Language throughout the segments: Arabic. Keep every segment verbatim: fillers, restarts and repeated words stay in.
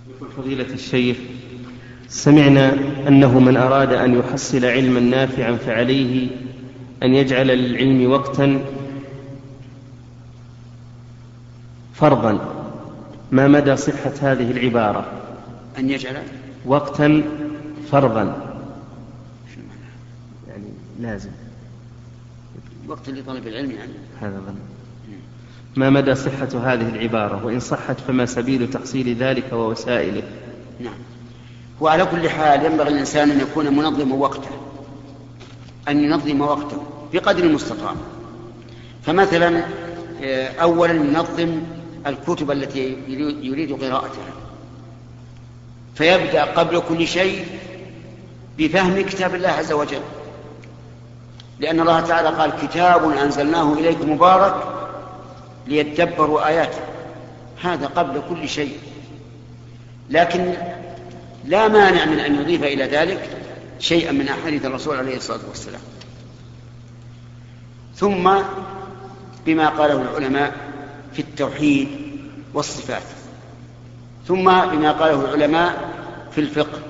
يقول فضيلة الشيخ: سمعنا أنه من أراد أن يحصل علما نافعا فعليه أن يجعل للعلم وقتا فرضا. ما مدى صحة هذه العبارة؟ أن يجعل وقتا فرضا، يعني لازم وقت لطلب العلم يعني. هذا ظن. ما مدى صحة هذه العبارة؟ وإن صحت فما سبيل تحصيل ذلك ووسائله؟ نعم، وعلى كل حال ينبغي الإنسان أن يكون منظم وقته، أن ينظم وقته بقدر المستطاع. فمثلا أولا ينظم الكتب التي يريد قراءتها، فيبدأ قبل كل شيء بفهم كتاب الله عز وجل، لأن الله تعالى قال: كتاب أنزلناه إليك مبارك ليدبروا آياته. هذا قبل كل شيء، لكن لا مانع من أن يضيف إلى ذلك شيئا من أحاديث الرسول عليه الصلاة والسلام. ثم بما قاله العلماء في التوحيد والصفات، ثم بما قاله العلماء في الفقه.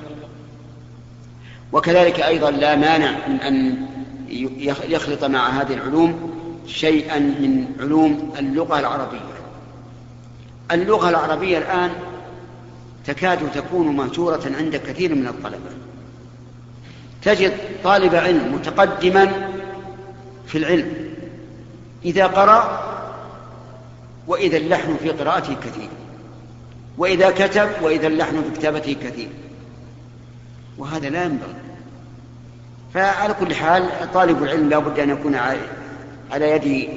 وكذلك أيضا لا مانع من أن يخلط مع هذه العلوم شيئا من علوم اللغة العربية. اللغة العربية الآن تكاد تكون مهجورة عند كثير من الطلبة. تجد طالب علم متقدما في العلم إذا قرأ وإذا اللحن في قراءته كثير، وإذا كتب وإذا اللحن في كتابته كثير، وهذا لا ينبغي. فعلى كل حال طالب العلم لا بد أن يكون على يد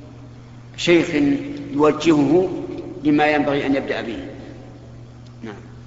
شيخ يوجهه لما ينبغي أن يبدأ به. نعم.